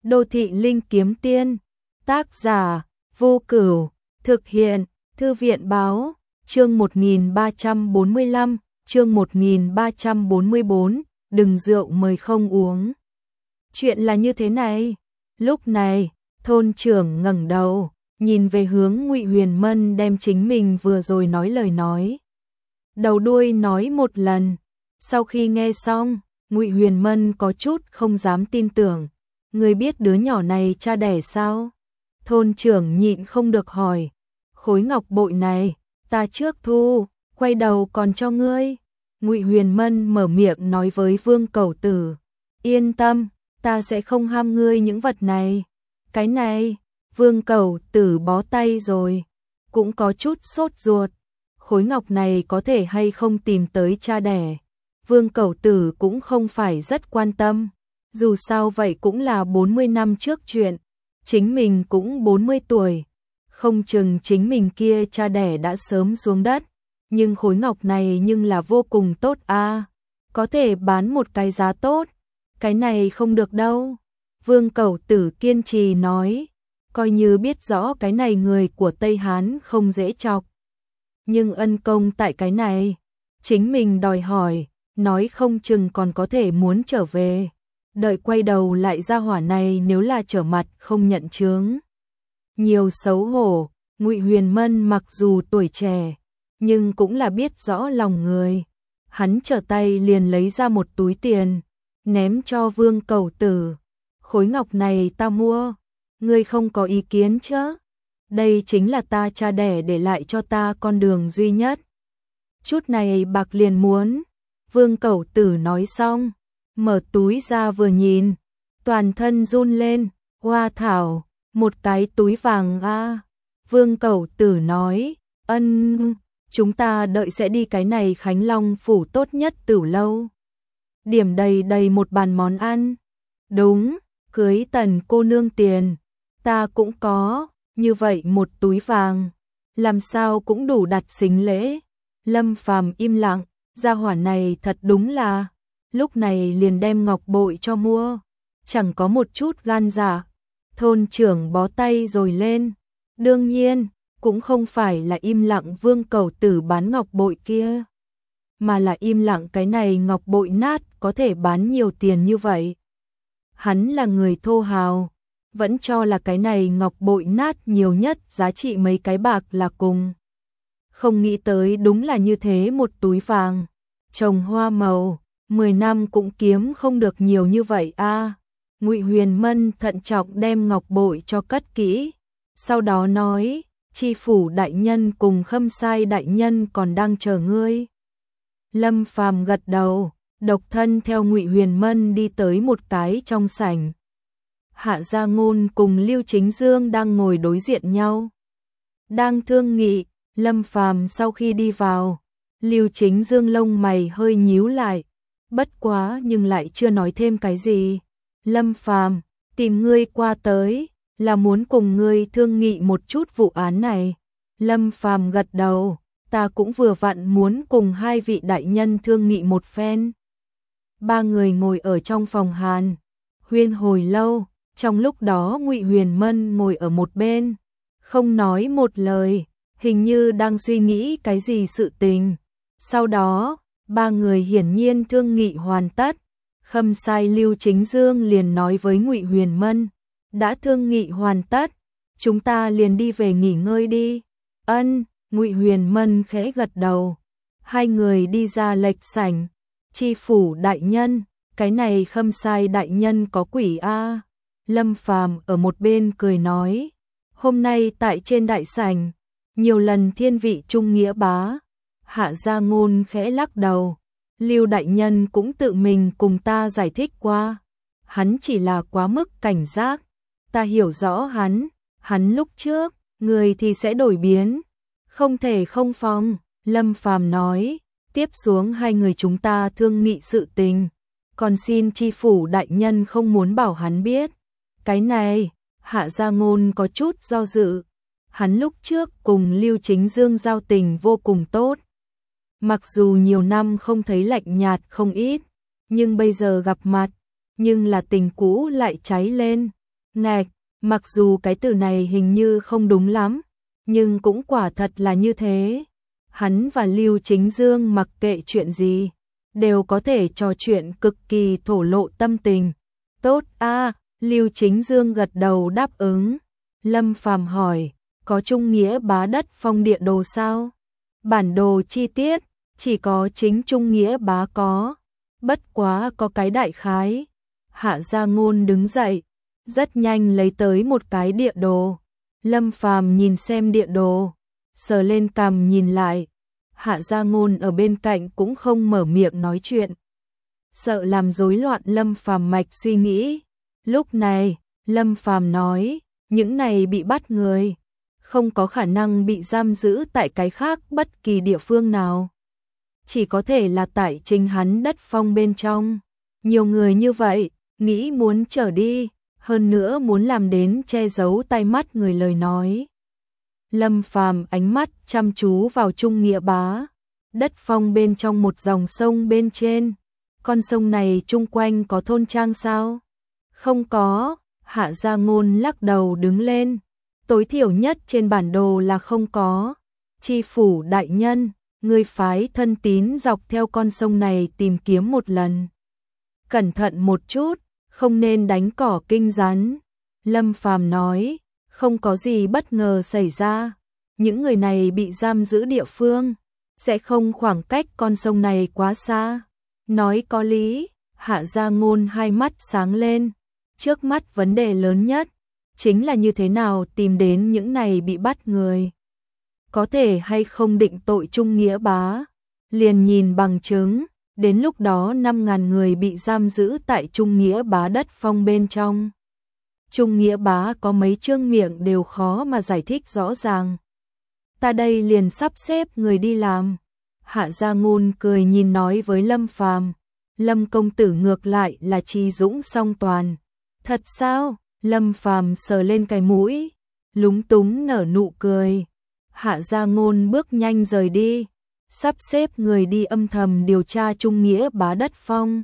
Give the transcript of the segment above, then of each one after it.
Đô thị linh kiếm tiên, tác giả, Vô Cửu, thực hiện, Thư viện báo, chương 1345, chương 1344, đừng rượu mời không uống. Chuyện là như thế này, lúc này, thôn trưởng ngẩng đầu, nhìn về hướng Ngụy Huyền Mân đem chính mình vừa rồi nói lời nói. Đầu đuôi nói một lần, sau khi nghe xong, Ngụy Huyền Mân có chút không dám tin tưởng, người biết đứa nhỏ này cha đẻ sao? Thôn trưởng nhịn không được hỏi, khối ngọc bội này, ta trước thu, quay đầu còn cho ngươi. Ngụy Huyền Mân mở miệng nói với Vương Cẩu Tử, yên tâm, ta sẽ không ham ngươi những vật này. Cái này, Vương Cẩu Tử bó tay rồi, cũng có chút sốt ruột, khối ngọc này có thể hay không tìm tới cha đẻ. Vương Cẩu Tử cũng không phải rất quan tâm, dù sao vậy cũng là 40 năm trước chuyện, chính mình cũng 40 tuổi, không chừng chính mình kia cha đẻ đã sớm xuống đất, nhưng khối ngọc này nhưng là vô cùng tốt a, có thể bán một cái giá tốt, cái này không được đâu. Vương Cẩu Tử kiên trì nói, coi như biết rõ cái này người của Tây Hán không dễ chọc, nhưng ân công tại cái này, chính mình đòi hỏi, nói không chừng còn có thể muốn trở về, đợi quay đầu lại ra hỏa này nếu là trở mặt không nhận chướng. Nhiều xấu hổ, Ngụy Huyền Mân mặc dù tuổi trẻ, nhưng cũng là biết rõ lòng người. Hắn trở tay liền lấy ra một túi tiền, ném cho Vương Cẩu Tử. Khối ngọc này ta mua, ngươi không có ý kiến chứ? Đây chính là ta cha đẻ để lại cho ta con đường duy nhất. Chút này bạc liền muốn. Vương Cẩu Tử nói xong, mở túi ra vừa nhìn, toàn thân run lên, hoa thảo, một cái túi vàng a. Vương Cẩu Tử nói, chúng ta đợi sẽ đi cái này Khánh Long phủ tốt nhất Tửu lâu. Điểm đầy đầy một bàn món ăn. Đúng, cưới Tần cô nương tiền, ta cũng có, như vậy một túi vàng, làm sao cũng đủ đặt sính lễ. Lâm Phàm im lặng, gia hỏa này thật đúng là, lúc này liền đem ngọc bội cho mua, chẳng có một chút gan dạ. Thôn trưởng bó tay rồi lên, đương nhiên, cũng không phải là im lặng Vương Cẩu Tử bán ngọc bội kia, mà là im lặng cái này ngọc bội nát có thể bán nhiều tiền như vậy. Hắn là người thô hào, vẫn cho là cái này ngọc bội nát nhiều nhất giá trị mấy cái bạc là cùng. Không nghĩ tới đúng là như thế một túi vàng, trồng hoa màu, 10 năm cũng kiếm không được nhiều như vậy a. Ngụy Huyền Mân thận trọng đem ngọc bội cho cất kỹ, sau đó nói, Tri phủ đại nhân cùng Khâm Sai đại nhân còn đang chờ ngươi. Lâm Phàm gật đầu, độc thân theo Ngụy Huyền Mân đi tới một cái trong sảnh. Hạ Gia Ngôn cùng Lưu Chính Dương đang ngồi đối diện nhau, đang thương nghị. Lâm Phàm sau khi đi vào, Lưu Chính Dương lông mày hơi nhíu lại, bất quá nhưng lại chưa nói thêm cái gì. Lâm Phàm, tìm ngươi qua tới, là muốn cùng ngươi thương nghị một chút vụ án này. Lâm Phàm gật đầu, ta cũng vừa vặn muốn cùng hai vị đại nhân thương nghị một phen. Ba người ngồi ở trong phòng hàn, huyên hồi lâu, trong lúc đó Ngụy Huyền Mân ngồi ở một bên, không nói một lời, hình như đang suy nghĩ cái gì sự tình. Sau đó, ba người hiển nhiên thương nghị hoàn tất. Khâm Sai Lưu Chính Dương liền nói với Ngụy Huyền Mân, đã thương nghị hoàn tất, chúng ta liền đi về nghỉ ngơi đi. Ngụy Huyền Mân khẽ gật đầu. Hai người đi ra lệch sảnh. Tri phủ đại nhân, cái này Khâm Sai đại nhân có quỷ a. Lâm Phàm ở một bên cười nói, hôm nay tại trên đại sảnh, nhiều lần thiên vị trung nghĩa bá. Hạ Gia Ngôn khẽ lắc đầu, Lưu đại nhân cũng tự mình cùng ta giải thích qua, hắn chỉ là quá mức cảnh giác, ta hiểu rõ hắn lúc trước, người thì sẽ đổi biến, không thể không phòng. Lâm Phàm nói, tiếp xuống hai người chúng ta thương nghị sự tình, còn xin tri phủ đại nhân không muốn bảo hắn biết. Cái này, Hạ Gia Ngôn có chút do dự, hắn lúc trước cùng Lưu Chính Dương giao tình vô cùng tốt. Mặc dù nhiều năm không thấy lạnh nhạt không ít, nhưng bây giờ gặp mặt, nhưng là tình cũ lại cháy lên. Ngạch, mặc dù cái từ này hình như không đúng lắm, nhưng cũng quả thật là như thế. Hắn và Lưu Chính Dương mặc kệ chuyện gì, đều có thể trò chuyện cực kỳ thổ lộ tâm tình. Tốt a, Lưu Chính Dương gật đầu đáp ứng. Lâm Phàm hỏi, có trung nghĩa bá đất phong địa đồ sao? Bản đồ chi tiết, chỉ có chính trung nghĩa bá có. Bất quá có cái đại khái. Hạ Gia Ngôn đứng dậy, rất nhanh lấy tới một cái địa đồ. Lâm Phàm nhìn xem địa đồ, sờ lên cằm nhìn lại. Hạ Gia Ngôn ở bên cạnh cũng không mở miệng nói chuyện, sợ làm rối loạn Lâm Phàm mạch suy nghĩ. Lúc này, Lâm Phàm nói, những này bị bắt người, không có khả năng bị giam giữ tại cái khác bất kỳ địa phương nào. Chỉ có thể là tại chính hắn đất phong bên trong. Nhiều người như vậy, nghĩ muốn trở đi, hơn nữa muốn làm đến che giấu tai mắt người lời nói. Lâm Phàm ánh mắt chăm chú vào Trung Nghĩa Bá, đất phong bên trong một dòng sông bên trên. Con sông này chung quanh có thôn trang sao? Không có, Hạ Gia Ngôn lắc đầu đứng lên. Tối thiểu nhất trên bản đồ là không có. Tri phủ đại nhân, người phái thân tín dọc theo con sông này tìm kiếm một lần. Cẩn thận một chút, không nên đánh cỏ kinh rắn. Lâm Phàm nói, không có gì bất ngờ xảy ra. Những người này bị giam giữ địa phương, sẽ không khoảng cách con sông này quá xa. Nói có lý, Hạ Gia Ngôn hai mắt sáng lên. Trước mắt vấn đề lớn nhất, chính là như thế nào tìm đến những này bị bắt người. Có thể hay không định tội Trung Nghĩa Bá, liền nhìn bằng chứng. Đến lúc đó 5.000 người bị giam giữ tại Trung Nghĩa Bá đất phong bên trong. Trung Nghĩa Bá có mấy chương miệng đều khó mà giải thích rõ ràng. Ta đây liền sắp xếp người đi làm. Hạ Gia Ngôn cười nhìn nói với Lâm Phàm. Lâm công tử ngược lại là trí dũng song toàn. Thật sao? Lâm Phàm sờ lên cái mũi, lúng túng nở nụ cười. Hạ Gia Ngôn bước nhanh rời đi, sắp xếp người đi âm thầm điều tra Trung Nghĩa Bá đất phong.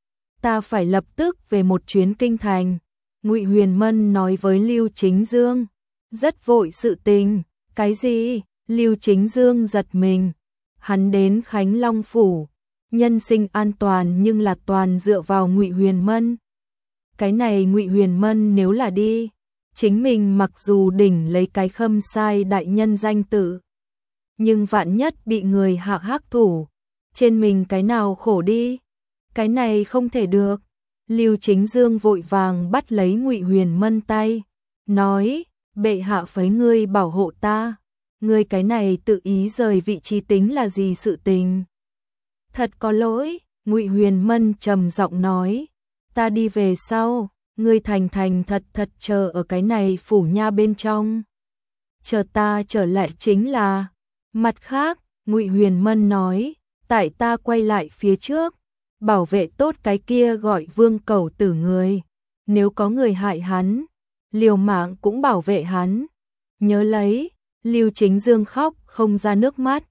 Ta phải lập tức về một chuyến kinh thành. Ngụy Huyền Mân nói với Lưu Chính Dương. Rất vội sự tình. Cái gì? Lưu Chính Dương giật mình. Hắn đến Khánh Long phủ, nhân sinh an toàn nhưng là toàn dựa vào Ngụy Huyền Mân. Cái này Ngụy Huyền Mân nếu là đi, chính mình mặc dù đỉnh lấy cái Khâm Sai đại nhân danh tự, nhưng vạn nhất bị người hạ hắc thủ, trên mình cái nào khổ đi. Cái này không thể được. Lưu Chính Dương vội vàng bắt lấy Ngụy Huyền Mân tay, nói, bệ hạ phái ngươi bảo hộ ta. Ngươi cái này tự ý rời vị trí tính là gì sự tình? Thật có lỗi, Ngụy Huyền Mân trầm giọng nói, ta đi về sau, ngươi thành thành thật thật chờ ở cái này phủ nha bên trong. Chờ ta trở lại chính là. Mặt khác, Ngụy Huyền Mân nói, tại ta quay lại phía trước, bảo vệ tốt cái kia gọi Vương Cẩu Tử người. Nếu có người hại hắn, liều mạng cũng bảo vệ hắn. Nhớ lấy. Lưu Chính Dương khóc không ra nước mắt.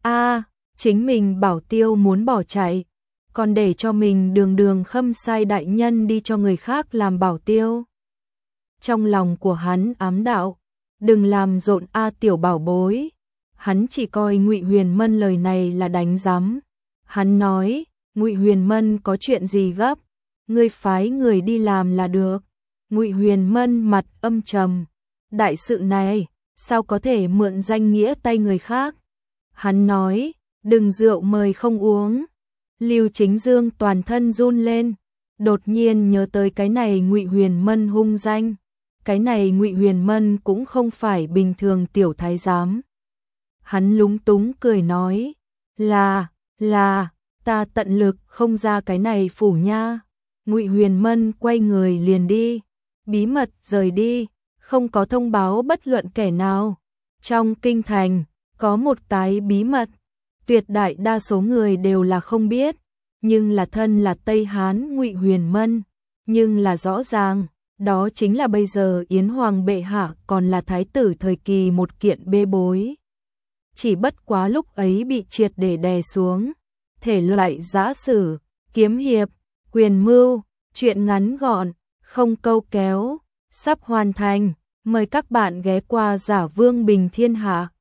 Chính mình bảo tiêu muốn bỏ chạy, còn để cho mình đường đường Khâm Sai đại nhân đi cho người khác làm bảo tiêu. Trong lòng của hắn ám đạo, đừng làm rộn tiểu bảo bối. Hắn chỉ coi Ngụy Huyền Mân lời này là đánh giám. Hắn nói, Ngụy Huyền Mân có chuyện gì gấp, ngươi phái người đi làm là được. Ngụy Huyền Mân mặt âm trầm, đại sự này sao có thể mượn danh nghĩa tay người khác. Hắn nói, đừng rượu mời không uống. Lưu Chính Dương toàn thân run lên, đột nhiên nhớ tới cái này Ngụy Huyền Mân hung danh. Cái này Ngụy Huyền Mân cũng không phải bình thường tiểu thái giám. Hắn lúng túng cười nói, là, ta tận lực không ra cái này phủ nha. Ngụy Huyền Mân quay người liền đi, bí mật rời đi, không có thông báo bất luận kẻ nào. Trong kinh thành, có một cái bí mật, tuyệt đại đa số người đều là không biết, nhưng là thân là Tây Hán Ngụy Huyền Mân, nhưng là rõ ràng, đó chính là bây giờ Yến Hoàng bệ hạ còn là thái tử thời kỳ một kiện bê bối. Chỉ bất quá lúc ấy bị triệt để đè xuống, thể loại giã sử, kiếm hiệp, quyền mưu, chuyện ngắn gọn, không câu kéo, sắp hoàn thành. Mời các bạn ghé qua Giả Vương Bình Thiên Hạ.